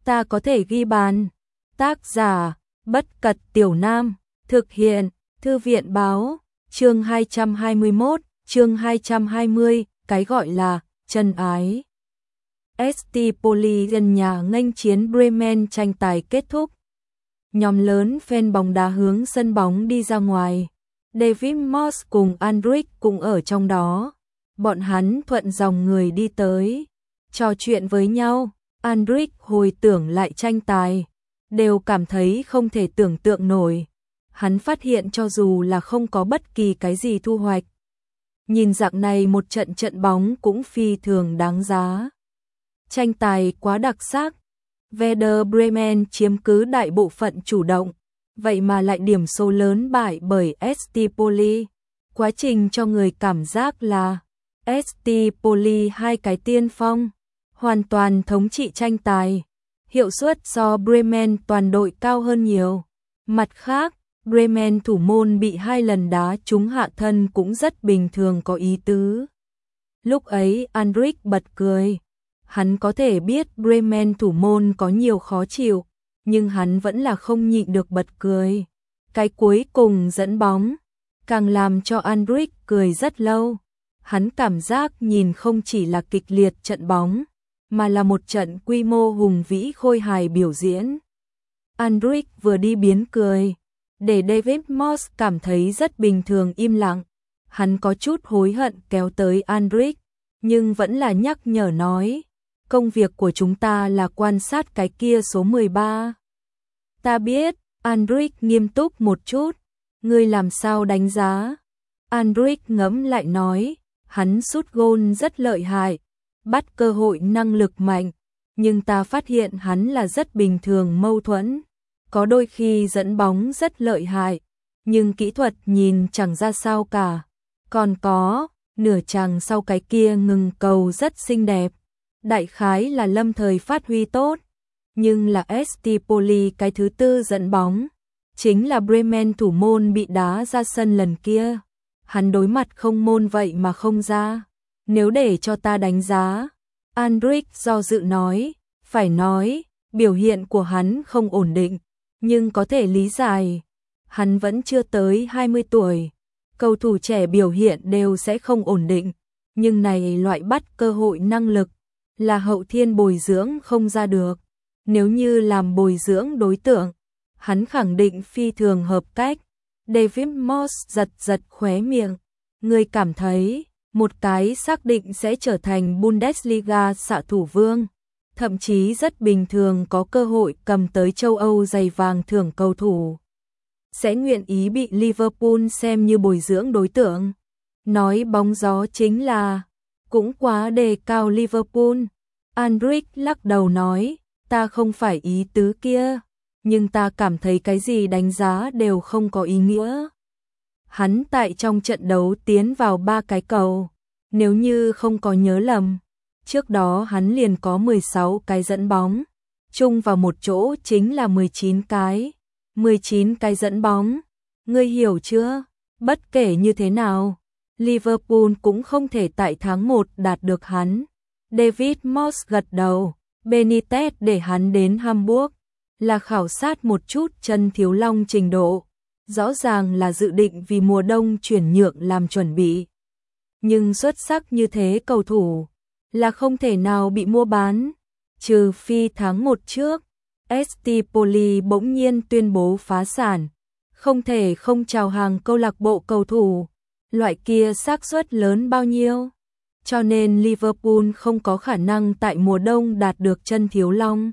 ta có thể ghi bàn. Tác giả, Bất Cật Tiểu Nam, thực hiện, Thư viện báo, chương 221, chương 220, cái gọi là chân ái. ST Poli gần nhà nghênh chiến Bremen tranh tài kết thúc. Nhóm lớn fan bóng đá hướng sân bóng đi ra ngoài. David Moss cùng Andrich cũng ở trong đó. Bọn hắn thuận dòng người đi tới, trò chuyện với nhau. Andrich hồi tưởng lại tranh tài, đều cảm thấy không thể tưởng tượng nổi. Hắn phát hiện cho dù là không có bất kỳ cái gì thu hoạch, nhìn dạng này một trận bóng cũng phi thường đáng giá. Tranh tài quá đặc sắc, Werder Bremen chiếm cứ đại bộ phận chủ động, vậy mà lại điểm số lớn bại bởi ST Poli. Quá trình cho người cảm giác là ST Poli hai cái tiên phong, hoàn toàn thống trị tranh tài, hiệu suất so Bremen toàn đội cao hơn nhiều. Mặt khác, Bremen thủ môn bị 2 lần đá trúng hạ thân cũng rất bình thường có ý tứ. Lúc ấy Andrich bật cười. Hắn có thể biết Bremen thủ môn có nhiều khó chịu, nhưng hắn vẫn là không nhịn được bật cười. Cái cuối cùng dẫn bóng, càng làm cho Andrich cười rất lâu. Hắn cảm giác nhìn không chỉ là kịch liệt trận bóng, mà là một trận quy mô hùng vĩ khôi hài biểu diễn. Andrich vừa đi biến cười, để David Moss cảm thấy rất bình thường im lặng. Hắn có chút hối hận kéo tới Andrich, nhưng vẫn là nhắc nhở nói, công việc của chúng ta là quan sát cái kia số 13. Ta biết, Andrich nghiêm túc một chút, ngươi làm sao đánh giá? Andrich ngẫm lại nói, hắn sút gôn rất lợi hại, bắt cơ hội năng lực mạnh, nhưng ta phát hiện hắn là rất bình thường mâu thuẫn. Có đôi khi dẫn bóng rất lợi hại, nhưng kỹ thuật nhìn chẳng ra sao cả. Còn có, nửa chàng sau cái kia ngừng cầu rất xinh đẹp. Đại khái là lâm thời phát huy tốt, nhưng là ST Poli cái thứ tư dẫn bóng, chính là Bremen thủ môn bị đá ra sân lần kia. Hắn đối mặt không môn vậy mà không ra. Nếu để cho ta đánh giá, Andrich do dự nói, phải nói, biểu hiện của hắn không ổn định, nhưng có thể lý giải. Hắn vẫn chưa tới 20 tuổi, cầu thủ trẻ biểu hiện đều sẽ không ổn định, nhưng này loại bắt cơ hội năng lực là hậu thiên bồi dưỡng không ra được. Nếu như làm bồi dưỡng đối tượng, hắn khẳng định phi thường hợp cách. David Moss giật khóe miệng. Người cảm thấy, một cái xác định sẽ trở thành Bundesliga xạ thủ vương, thậm chí rất bình thường có cơ hội cầm tới châu Âu giày vàng thưởng cầu thủ, sẽ nguyện ý bị Liverpool xem như bồi dưỡng đối tượng. Nói bóng gió chính là cũng quá đề cao Liverpool. Andrich lắc đầu nói, ta không phải ý tứ kia, nhưng ta cảm thấy cái gì đánh giá đều không có ý nghĩa. Hắn tại trong trận đấu tiến vào 3 cái cầu, nếu như không có nhớ lầm, trước đó hắn liền có 16 cái dẫn bóng, chung vào một chỗ chính là 19 cái. 19 cái dẫn bóng, ngươi hiểu chưa? Bất kể như thế nào, Liverpool cũng không thể tại tháng 1 đạt được hắn. David Moss gật đầu, Benitez để hắn đến Hamburg là khảo sát một chút chân thiếu long trình độ, rõ ràng là dự định vì mùa đông chuyển nhượng làm chuẩn bị. Nhưng xuất sắc như thế cầu thủ là không thể nào bị mua bán, trừ phi tháng 1 trước, ST Poli bỗng nhiên tuyên bố phá sản, không thể không chào hàng câu lạc bộ cầu thủ, loại kia xác suất lớn bao nhiêu. Cho nên Liverpool không có khả năng tại mùa đông đạt được chân thiếu long.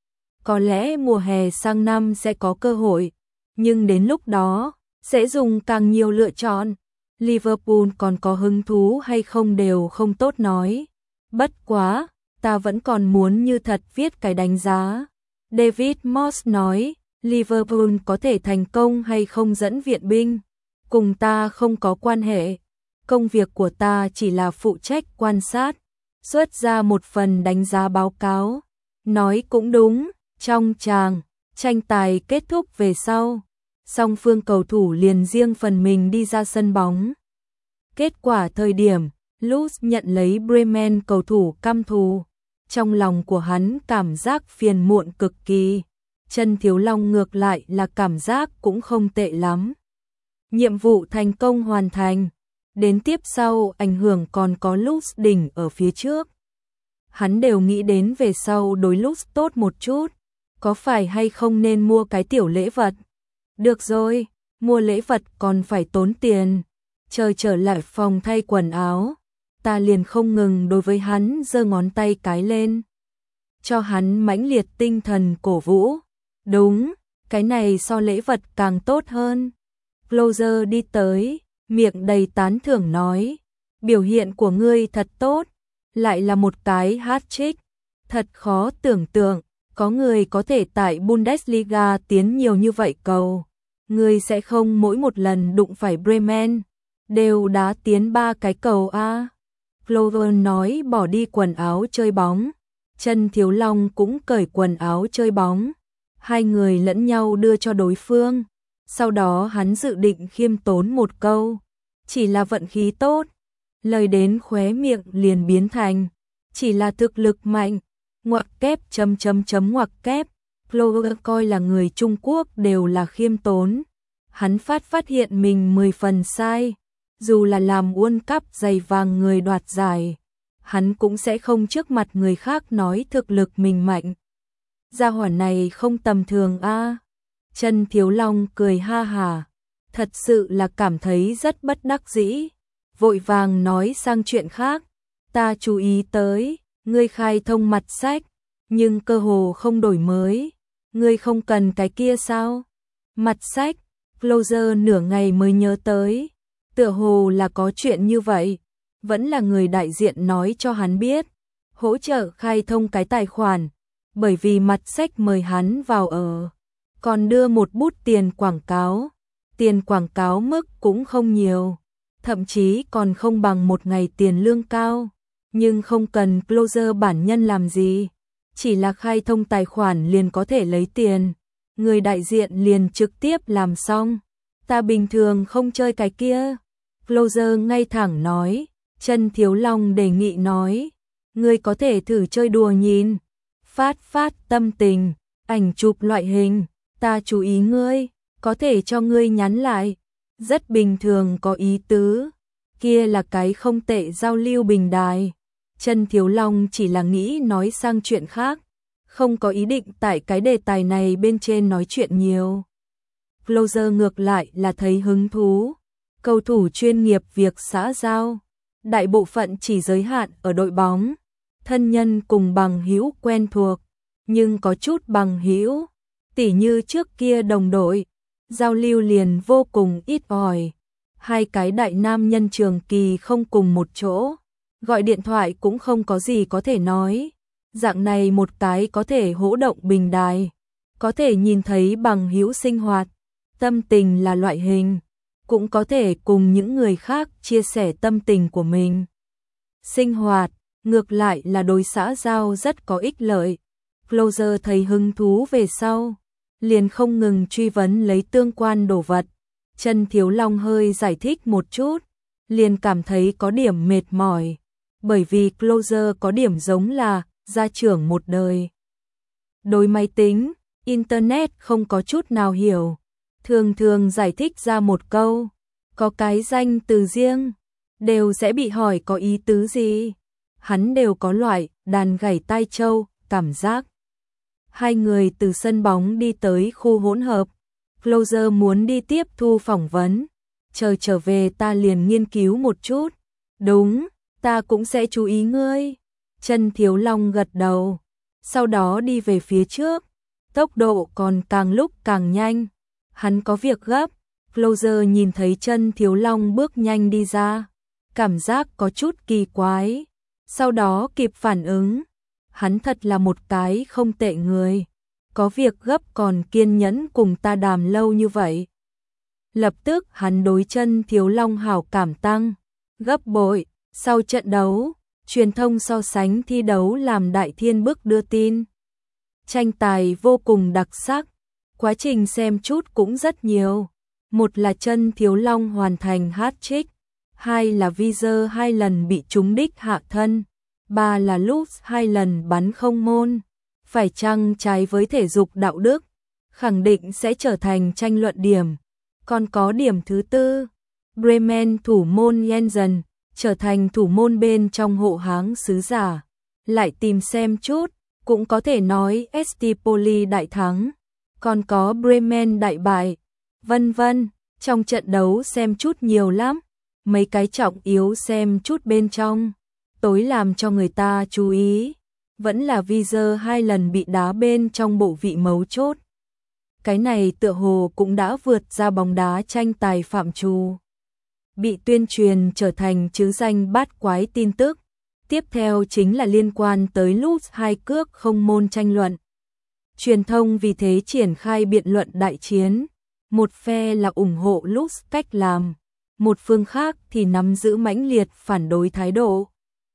Có lẽ mùa hè sang năm sẽ có cơ hội, nhưng đến lúc đó, sẽ dùng càng nhiều lựa chọn. Liverpool còn có hứng thú hay không đều không tốt nói. Bất quá, ta vẫn còn muốn như thật viết cái đánh giá. David Moss nói, Liverpool có thể thành công hay không dẫn viện binh, cùng ta không có quan hệ. Công việc của ta chỉ là phụ trách quan sát, xuất ra một phần đánh giá báo cáo. Nói cũng đúng, trong tranh tài kết thúc về sau, song phương cầu thủ liền riêng phần mình đi ra sân bóng. Kết quả thời điểm, Lutz nhận lấy Bremen cầu thủ căm thù, Trong lòng của hắn cảm giác phiền muộn cực kỳ. Chân Thiếu Long ngược lại là cảm giác cũng không tệ lắm. Nhiệm vụ thành công hoàn thành. Đến tiếp sau ảnh hưởng còn có Lux đỉnh ở phía trước. Hắn đều nghĩ đến về sau đối Lux tốt một chút. Có phải hay không nên mua cái tiểu lễ vật? Được rồi, mua lễ vật còn phải tốn tiền. Chờ trở lại phòng thay quần áo, ta liền không ngừng đối với hắn giơ ngón tay cái lên. Cho hắn mãnh liệt tinh thần cổ vũ. Đúng, cái này so lễ vật càng tốt hơn. Closer đi tới, miệng đầy tán thưởng nói. Biểu hiện của ngươi thật tốt, lại là một cái hat-trick. Thật khó tưởng tượng, có người có thể tại Bundesliga tiến nhiều như vậy cầu. Ngươi sẽ không mỗi một lần đụng phải Bremen, đều đã tiến 3 cái cầu a. Clover nói bỏ đi quần áo chơi bóng. Chân Thiếu Long cũng cởi quần áo chơi bóng. Hai người lẫn nhau đưa cho đối phương. Sau đó hắn dự định khiêm tốn một câu. Chỉ là vận khí tốt. Lời đến khóe miệng liền biến thành. Chỉ là thực lực mạnh. Ngoặc kép ngoặc kép. Clover coi là người Trung Quốc đều là khiêm tốn. Hắn phát hiện mình 10 phần sai. Dù là làm World Cup giày vàng người đoạt giải, hắn cũng sẽ không trước mặt người khác nói thực lực mình mạnh. Gia hỏa này không tầm thường a. Chân Thiếu Long cười ha hả, thật sự là cảm thấy rất bất đắc dĩ, vội vàng nói sang chuyện khác. Ta chú ý tới, ngươi khai thông mặt sách, nhưng cơ hồ không đổi mới. Ngươi không cần cái kia sao? Mặt sách, Closer nửa ngày mới nhớ tới. Tựa hồ là có chuyện như vậy, vẫn là người đại diện nói cho hắn biết, hỗ trợ khai thông cái tài khoản, bởi vì mặt sách mời hắn vào ở, còn đưa một bút tiền quảng cáo mức cũng không nhiều, thậm chí còn không bằng một ngày tiền lương cao, nhưng không cần Closer bản nhân làm gì, chỉ là khai thông tài khoản liền có thể lấy tiền, người đại diện liền trực tiếp làm xong, ta bình thường không chơi cái kia. Closer ngay thẳng nói, Chân Thiếu Long đề nghị nói, ngươi có thể thử chơi đùa nhìn, phát tâm tình, ảnh chụp loại hình, ta chú ý ngươi, có thể cho ngươi nhắn lại, rất bình thường có ý tứ, kia là cái không tệ giao lưu bình đài. Chân Thiếu Long chỉ là nghĩ nói sang chuyện khác, không có ý định tại cái đề tài này bên trên nói chuyện nhiều. Closer ngược lại là thấy hứng thú. Cầu thủ chuyên nghiệp việc xã giao, đại bộ phận chỉ giới hạn ở đội bóng, thân nhân cùng bằng hữu quen thuộc, nhưng có chút bằng hữu, tỉ như trước kia đồng đội, giao lưu liền vô cùng ít ỏi. Hai cái đại nam nhân trường kỳ không cùng một chỗ, gọi điện thoại cũng không có gì có thể nói. Dạng này một cái có thể hỗ động bình đài, có thể nhìn thấy bằng hữu sinh hoạt, tâm tình là loại hình. Cũng có thể cùng những người khác chia sẻ tâm tình của mình. Sinh hoạt, ngược lại là đối xã giao rất có ích lợi. Closer thấy hứng thú về sau, liền không ngừng truy vấn lấy tương quan đồ vật. Chân Thiếu Long hơi giải thích một chút, liền cảm thấy có điểm mệt mỏi, bởi vì Closer có điểm giống là gia trưởng một đời. Đối máy tính, internet không có chút nào hiểu. Thường giải thích ra một câu, có cái danh từ riêng, đều sẽ bị hỏi có ý tứ gì. Hắn đều có loại đàn gảy tai trâu, cảm giác. Hai người từ sân bóng đi tới khu hỗn hợp. Closer muốn đi tiếp thu phỏng vấn. Chờ trở về ta liền nghiên cứu một chút. Đúng, ta cũng sẽ chú ý ngươi. Chân Thiếu Long gật đầu. Sau đó đi về phía trước. Tốc độ còn càng lúc càng nhanh. Hắn có việc gấp, Closer nhìn thấy Chân Thiếu Long bước nhanh đi ra, cảm giác có chút kỳ quái, sau đó kịp phản ứng, hắn thật là một cái không tệ người, có việc gấp còn kiên nhẫn cùng ta đàm lâu như vậy. Lập tức hắn đối Chân Thiếu Long hảo cảm tăng, gấp bội, sau trận đấu, truyền thông so sánh thi đấu làm Đại Thiên Bức đưa tin. Tranh tài vô cùng đặc sắc. Quá trình xem chút cũng rất nhiều. Một là Chân Thiếu Long hoàn thành hat-trick, hai là Vizer 2 lần bị trúng đích hạ thân. 3 là Lutz 2 lần bắn không môn, phải chăng trái với thể dục đạo đức, khẳng định sẽ trở thành tranh luận điểm. Còn có điểm thứ tư, Bremen thủ môn Jensen trở thành thủ môn bên trong hộ háng sứ giả. Lại tìm xem chút, cũng có thể nói St. Pauli đại thắng, còn có Bremen đại bại, vân vân. Trong trận đấu xem chút nhiều lắm, mấy cái trọng yếu xem chút bên trong. Tối làm cho người ta chú ý, vẫn là Wieser 2 lần bị đá bên trong bộ vị mấu chốt. Cái này tựa hồ cũng đã vượt ra bóng đá tranh tài phạm trù, bị tuyên truyền trở thành chứ danh bát quái tin tức. Tiếp theo chính là liên quan tới Lutz 2 cước không môn tranh luận. Truyền thông vì thế triển khai biện luận đại chiến. Một phe là ủng hộ Lutz cách làm, một phương khác thì nắm giữ mãnh liệt phản đối thái độ.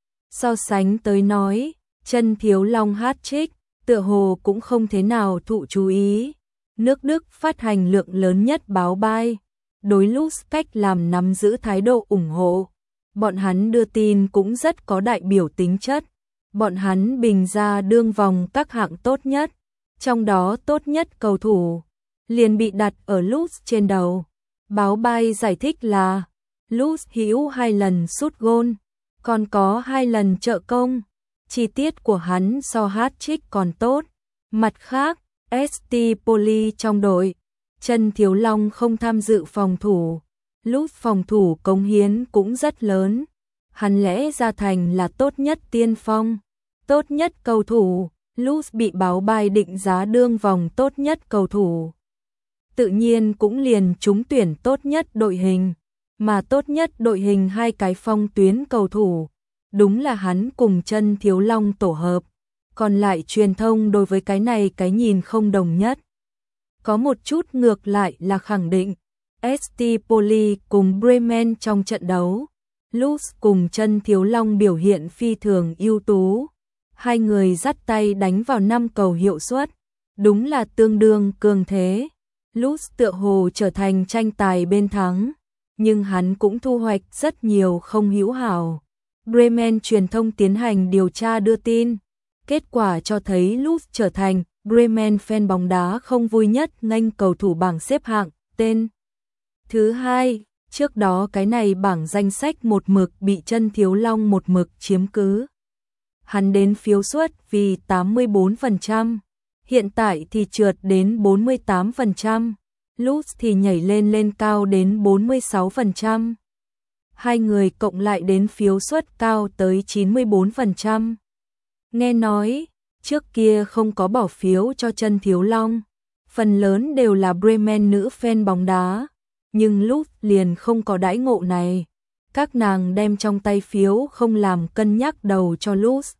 So sánh tới nói, Chân Thiếu Long hat-trick tựa hồ cũng không thế nào thụ chú ý. Nước Đức phát hành lượng lớn nhất báo bay, đối Lutz cách làm nắm giữ thái độ ủng hộ. Bọn hắn đưa tin cũng rất có đại biểu tính chất. Bọn hắn bình ra đương vòng các hạng tốt nhất, trong đó tốt nhất cầu thủ liền bị đặt ở Lutz trên đầu. Báo bay giải thích là Lutz hữu 2 lần sút gôn, còn có 2 lần trợ công. Chi tiết của hắn so hat-trick còn tốt. Mặt khác, St. Pauli trong đội, Chân Thiếu Long không tham dự phòng thủ. Lutz phòng thủ cống hiến cũng rất lớn. Hắn lẽ ra thành là tốt nhất tiên phong, tốt nhất cầu thủ. Lutz bị báo bay định giá đương vòng tốt nhất cầu thủ, tự nhiên cũng liền trúng tuyển tốt nhất đội hình. Mà tốt nhất đội hình 2 cái phong tuyến cầu thủ, đúng là hắn cùng Chân Thiếu Long tổ hợp. Còn lại truyền thông đối với cái này cái nhìn không đồng nhất. Có một chút ngược lại là khẳng định St. Pauli cùng Bremen trong trận đấu, Lutz cùng Chân Thiếu Long biểu hiện phi thường ưu tú. 2 người dắt tay đánh vào 5 cầu hiệu suất, đúng là tương đương cường thế. Lutz tựa hồ trở thành tranh tài bên thắng, nhưng hắn cũng thu hoạch rất nhiều không hữu hảo. Bremen truyền thông tiến hành điều tra đưa tin, kết quả cho thấy Lutz trở thành Bremen fan bóng đá không vui nhất nghênh cầu thủ bảng xếp hạng tên thứ 2. Trước đó cái này bảng danh sách một mực bị Chân Thiếu Long một mực chiếm cứ. Hắn đến phiếu suất vì 84%, hiện tại thì trượt đến 48%, Lutz thì nhảy lên cao đến 46%. 2 người cộng lại đến phiếu suất cao tới 94%. Nghe nói, trước kia không có bỏ phiếu cho Chân Thiếu Long, phần lớn đều là Bremen nữ fan bóng đá, nhưng Lutz liền không có đãi ngộ này. Các nàng đem trong tay phiếu không làm cân nhắc đầu cho Lutz.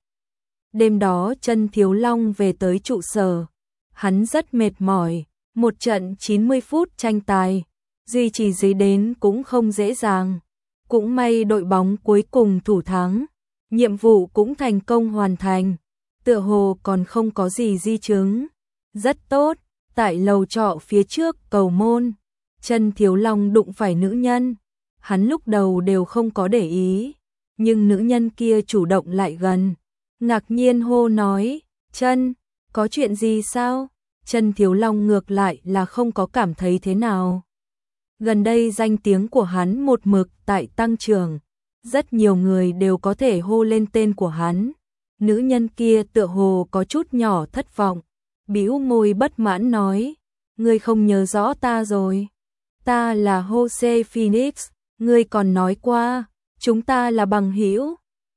Đêm đó Chân Thiếu Long về tới trụ sở, hắn rất mệt mỏi, một trận 90 phút tranh tài, duy trì dưới đến cũng không dễ dàng. Cũng may đội bóng cuối cùng thủ thắng, nhiệm vụ cũng thành công hoàn thành, tựa hồ còn không có gì di chứng. Rất tốt, tại lầu trọ phía trước cầu môn, Chân Thiếu Long đụng phải nữ nhân, hắn lúc đầu đều không có để ý, nhưng nữ nhân kia chủ động lại gần, ngạc nhiên hô nói, Chân, có chuyện gì sao? Chân Thiếu Long ngược lại là không có cảm thấy thế nào. Gần đây danh tiếng của hắn một mực tại tăng trưởng, rất nhiều người đều có thể hô lên tên của hắn. Nữ nhân kia tựa hồ có chút nhỏ thất vọng, bĩu môi bất mãn nói, ngươi không nhớ rõ ta rồi. Ta là Jose Phoenix, ngươi còn nói qua, chúng ta là bằng hữu.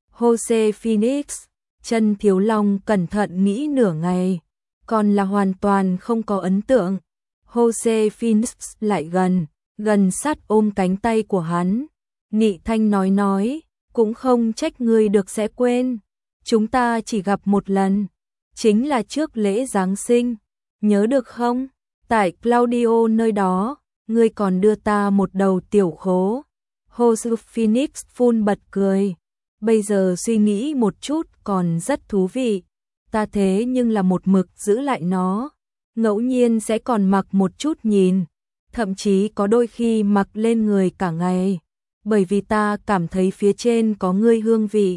Jose Phoenix, Chân Thiếu Long cẩn thận nghĩ nửa ngày, còn là hoàn toàn không có ấn tượng. Jose Phoenix lại gần sát ôm cánh tay của hắn, nị thanh nói, cũng không trách ngươi được sẽ quên. Chúng ta chỉ gặp một lần, chính là trước lễ Giáng sinh, nhớ được không? Tại Claudio nơi đó, ngươi còn đưa ta một đầu tiểu khố. Jose Phoenix phun bật cười, bây giờ suy nghĩ một chút còn rất thú vị. Ta thế nhưng là một mực giữ lại nó, ngẫu nhiên sẽ còn mặc một chút nhìn, thậm chí có đôi khi mặc lên người cả ngày, bởi vì ta cảm thấy phía trên có ngươi hương vị.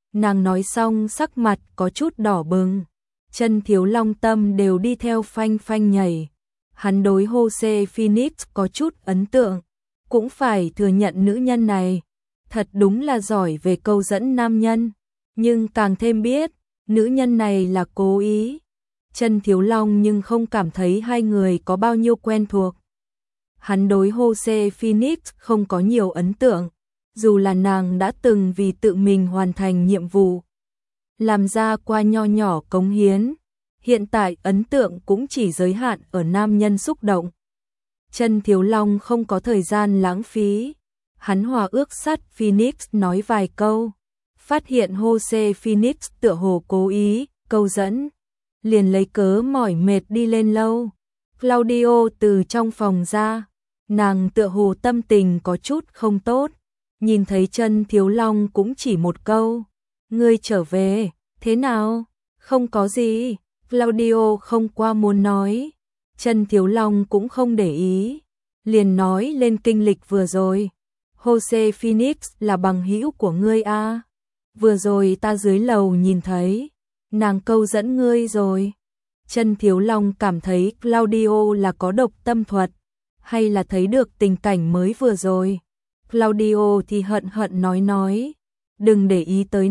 Nàng nói xong sắc mặt có chút đỏ bừng, chân Thiếu Long tâm đều đi theo phanh phanh nhảy. Hắn đối Jose Phoenix có chút ấn tượng, cũng phải thừa nhận nữ nhân này thật đúng là giỏi về câu dẫn nam nhân, nhưng càng thêm biết, nữ nhân này là cố ý. Chân Thiếu Long nhưng không cảm thấy hai người có bao nhiêu quen thuộc. Hắn đối Jose Phoenix không có nhiều ấn tượng, dù là nàng đã từng vì tự mình hoàn thành nhiệm vụ, làm ra qua nho nhỏ cống hiến, hiện tại ấn tượng cũng chỉ giới hạn ở nam nhân xúc động. Chân Thiếu Long không có thời gian lãng phí, hắn hòa ước sát Phoenix nói vài câu, phát hiện Jose Phoenix tựa hồ cố ý, câu dẫn, liền lấy cớ mỏi mệt đi lên lâu. Claudio từ trong phòng ra, nàng tựa hồ tâm tình có chút không tốt, nhìn thấy Chân Thiếu Long cũng chỉ một câu, ngươi trở về, thế nào? Không có gì, Claudio không qua muốn nói. Chân Thiếu Long cũng không để ý, liền nói lên kinh lịch vừa rồi. Jose Phoenix là bằng hữu của ngươi à? Vừa rồi ta dưới lầu nhìn thấy, nàng câu dẫn ngươi rồi. Chân Thiếu Long cảm thấy Claudio là có độc tâm thuật, hay là thấy được tình cảnh mới vừa rồi. Claudio thì hận hận nói, đừng để ý tới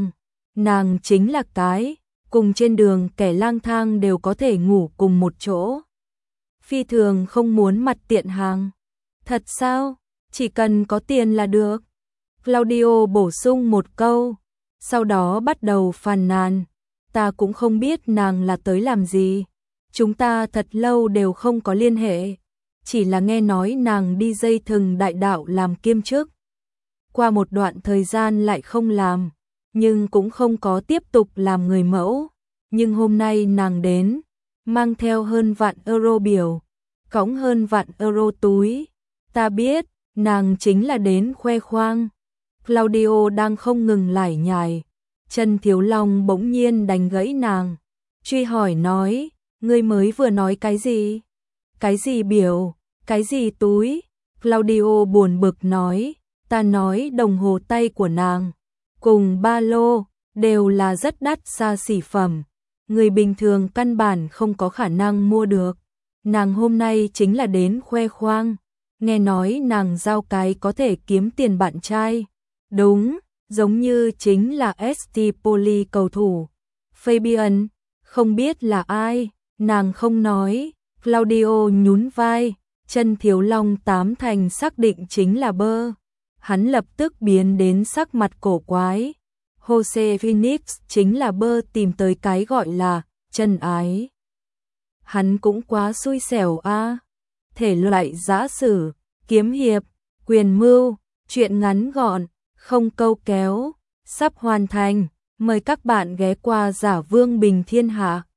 nàng chính là cái, cùng trên đường kẻ lang thang đều có thể ngủ cùng một chỗ. Phi thường không muốn mặt tiện hàng. Thật sao? Chỉ cần có tiền là được. Claudio bổ sung một câu, sau đó bắt đầu phàn nàn. Ta cũng không biết nàng là tới làm gì. Chúng ta thật lâu đều không có liên hệ. Chỉ là nghe nói nàng đi dây thừng đại đạo làm kiêm chức. Qua một đoạn thời gian lại không làm, nhưng cũng không có tiếp tục làm người mẫu. Nhưng hôm nay nàng đến, mang theo hơn vạn euro biểu, cõng hơn vạn euro túi. Ta biết, nàng chính là đến khoe khoang. Claudio đang không ngừng lải nhải. Chân Thiếu Long bỗng nhiên đánh gãy nàng, truy hỏi nói, ngươi mới vừa nói cái gì? Cái gì biểu, cái gì túi? Claudio buồn bực nói, ta nói đồng hồ tay của nàng, cùng ba lô, đều là rất đắt xa xỉ phẩm. Người bình thường căn bản không có khả năng mua được. Nàng hôm nay chính là đến khoe khoang. Nghe nói nàng giao cái có thể kiếm tiền bạn trai. Đúng, giống như chính là ST Poli cầu thủ Fabian, không biết là ai, nàng không nói. Claudio nhún vai, Chân Thiếu Long tám thành xác định chính là bơ. Hắn lập tức biến đến sắc mặt cổ quái. Jose Phoenix chính là bơ tìm tới cái gọi là chân ái. Hắn cũng quá xui xẻo a. Thể loại giã sử, kiếm hiệp, quyền mưu, truyện ngắn gọn, không câu kéo, sắp hoàn thành. Mời các bạn ghé qua Giả Vương Bình Thiên Hạ.